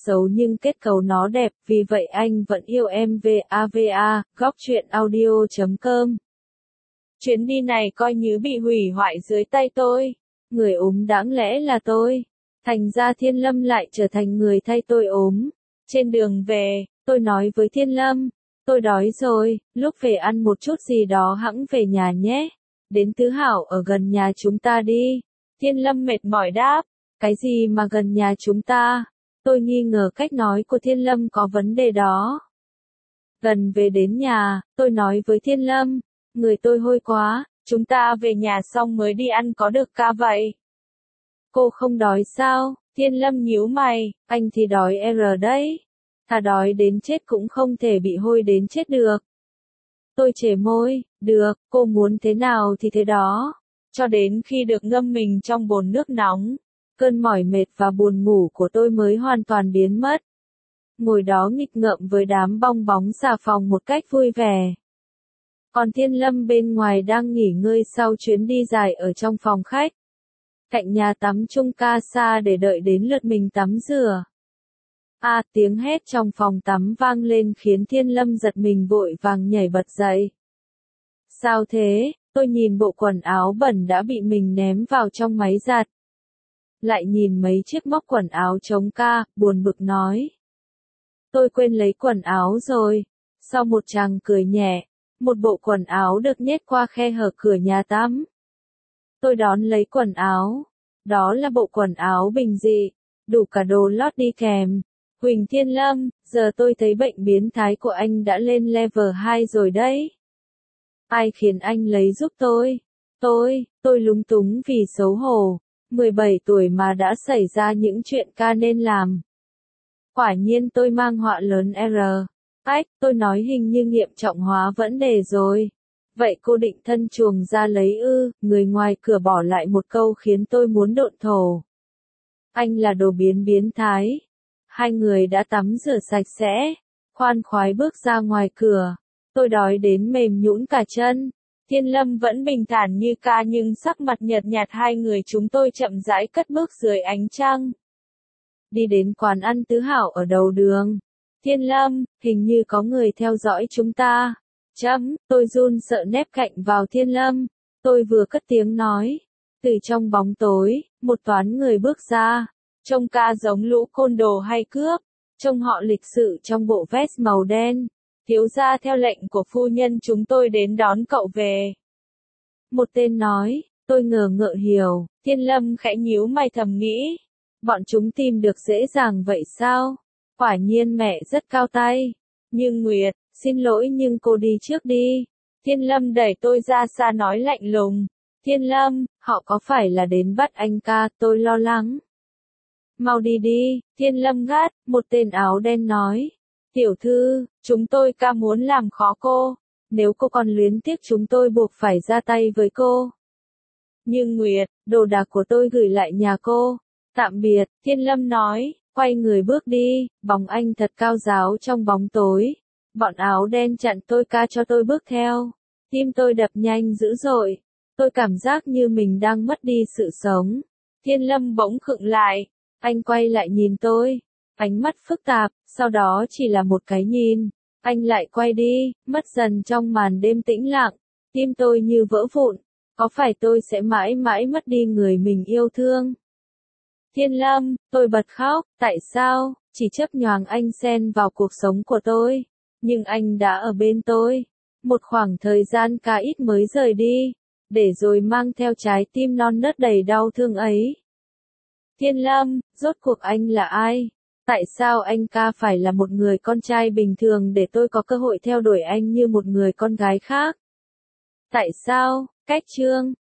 xấu nhưng kết cấu nó đẹp, vì vậy anh vẫn yêu em. VAVA, góc truyện audio.com. Chuyến đi này coi như bị hủy hoại dưới tay tôi. Người ốm đáng lẽ là tôi. Thành ra Thiên Lâm lại trở thành người thay tôi ốm. Trên đường về, tôi nói với Thiên Lâm, tôi đói rồi, lúc về ăn một chút gì đó hẵng về nhà nhé. Đến Tứ Hảo ở gần nhà chúng ta đi. Thiên Lâm mệt mỏi đáp, cái gì mà gần nhà chúng ta? Tôi nghi ngờ cách nói của Thiên Lâm có vấn đề đó. Gần về đến nhà, tôi nói với Thiên Lâm, người tôi hôi quá, chúng ta về nhà xong mới đi ăn có được ca vậy? Cô không đói sao? Thiên Lâm nhíu mày, anh thì đói đấy. Thà đói đến chết cũng không thể bị hôi đến chết được. Tôi chề môi, được, cô muốn thế nào thì thế đó. Cho đến khi được ngâm mình trong bồn nước nóng, cơn mỏi mệt và buồn ngủ của tôi mới hoàn toàn biến mất. Ngồi đó nghịch ngợm với đám bong bóng xà phòng một cách vui vẻ. Còn Thiên Lâm bên ngoài đang nghỉ ngơi sau chuyến đi dài ở trong phòng khách. Cạnh nhà tắm chung casa để đợi đến lượt mình tắm rửa. Tiếng hét trong phòng tắm vang lên khiến Thiên Lâm giật mình vội vàng nhảy bật dậy. Sao thế? Tôi nhìn bộ quần áo bẩn đã bị mình ném vào trong máy giặt. Lại nhìn mấy chiếc móc quần áo trống ca, buồn bực nói. Tôi quên lấy quần áo rồi. Sau một tràng cười nhẹ, một bộ quần áo được nhét qua khe hở cửa nhà tắm. Tôi đón lấy quần áo. Đó là bộ quần áo bình dị, đủ cả đồ lót đi kèm. Huỳnh Thiên Lâm, giờ tôi thấy bệnh biến thái của anh đã lên level 2 rồi đấy. Ai khiến anh lấy giúp tôi? Tôi lúng túng vì xấu hổ. 17 tuổi mà đã xảy ra những chuyện ca nên làm. Quả nhiên tôi mang họa lớn R. Tôi nói hình như nghiêm trọng hóa vấn đề rồi. Vậy cô định thân chuồng ra lấy ư? Người ngoài cửa bỏ lại một câu khiến tôi muốn độn thổ. Anh là đồ biến thái. Hai người đã tắm rửa sạch sẽ, khoan khoái bước ra ngoài cửa. Tôi đói đến mềm nhũn cả chân. Thiên Lâm vẫn bình thản như ca nhưng sắc mặt nhợt nhạt. Hai người chúng tôi chậm rãi cất bước dưới ánh trăng. Đi đến quán ăn Tứ Hảo ở đầu đường. Thiên Lâm, hình như có người theo dõi chúng ta. Tôi run sợ nép cạnh vào Thiên Lâm. Tôi vừa cất tiếng nói. Từ trong bóng tối, một toán người bước ra. Trông ca giống lũ côn đồ hay cướp. Trông họ lịch sự trong bộ vest màu đen. Thiếu gia theo lệnh của phu nhân chúng tôi đến đón cậu về. Một tên nói, tôi ngờ ngợ hiểu. Thiên Lâm khẽ nhíu mày thầm nghĩ. Bọn chúng tìm được dễ dàng vậy sao? Quả nhiên mẹ rất cao tay. Nhưng Nguyệt, xin lỗi nhưng cô đi trước đi. Thiên Lâm đẩy tôi ra xa nói lạnh lùng. Thiên Lâm, họ có phải là đến bắt anh ca? Tôi lo lắng. Mau đi đi, Thiên Lâm gắt, một tên áo đen nói. Tiểu thư, chúng tôi ca muốn làm khó cô. Nếu cô còn luyến tiếc chúng tôi buộc phải ra tay với cô. Nhưng Nguyệt, đồ đạc của tôi gửi lại nhà cô. Tạm biệt, Thiên Lâm nói, quay người bước đi, bóng anh thật cao ráo trong bóng tối. Bọn áo đen chặn tôi ca cho tôi bước theo. Tim tôi đập nhanh dữ dội. Tôi cảm giác như mình đang mất đi sự sống. Thiên Lâm bỗng khựng lại. Anh quay lại nhìn tôi. Ánh mắt phức tạp, sau đó chỉ là một cái nhìn. Anh lại quay đi, mất dần trong màn đêm tĩnh lặng. Tim tôi như vỡ vụn. Có phải tôi sẽ mãi mãi mất đi người mình yêu thương? Thiên Lâm, tôi bật khóc, tại sao? Chỉ chấp nhoáng anh xen vào cuộc sống của tôi. Nhưng anh đã ở bên tôi. Một khoảng thời gian khá ít mới rời đi. Để rồi mang theo trái tim non nớt đầy đau thương ấy. Thiên Lâm, rốt cuộc anh là ai? Tại sao anh ca phải là một người con trai bình thường để tôi có cơ hội theo đuổi anh như một người con gái khác? Tại sao? Cách chương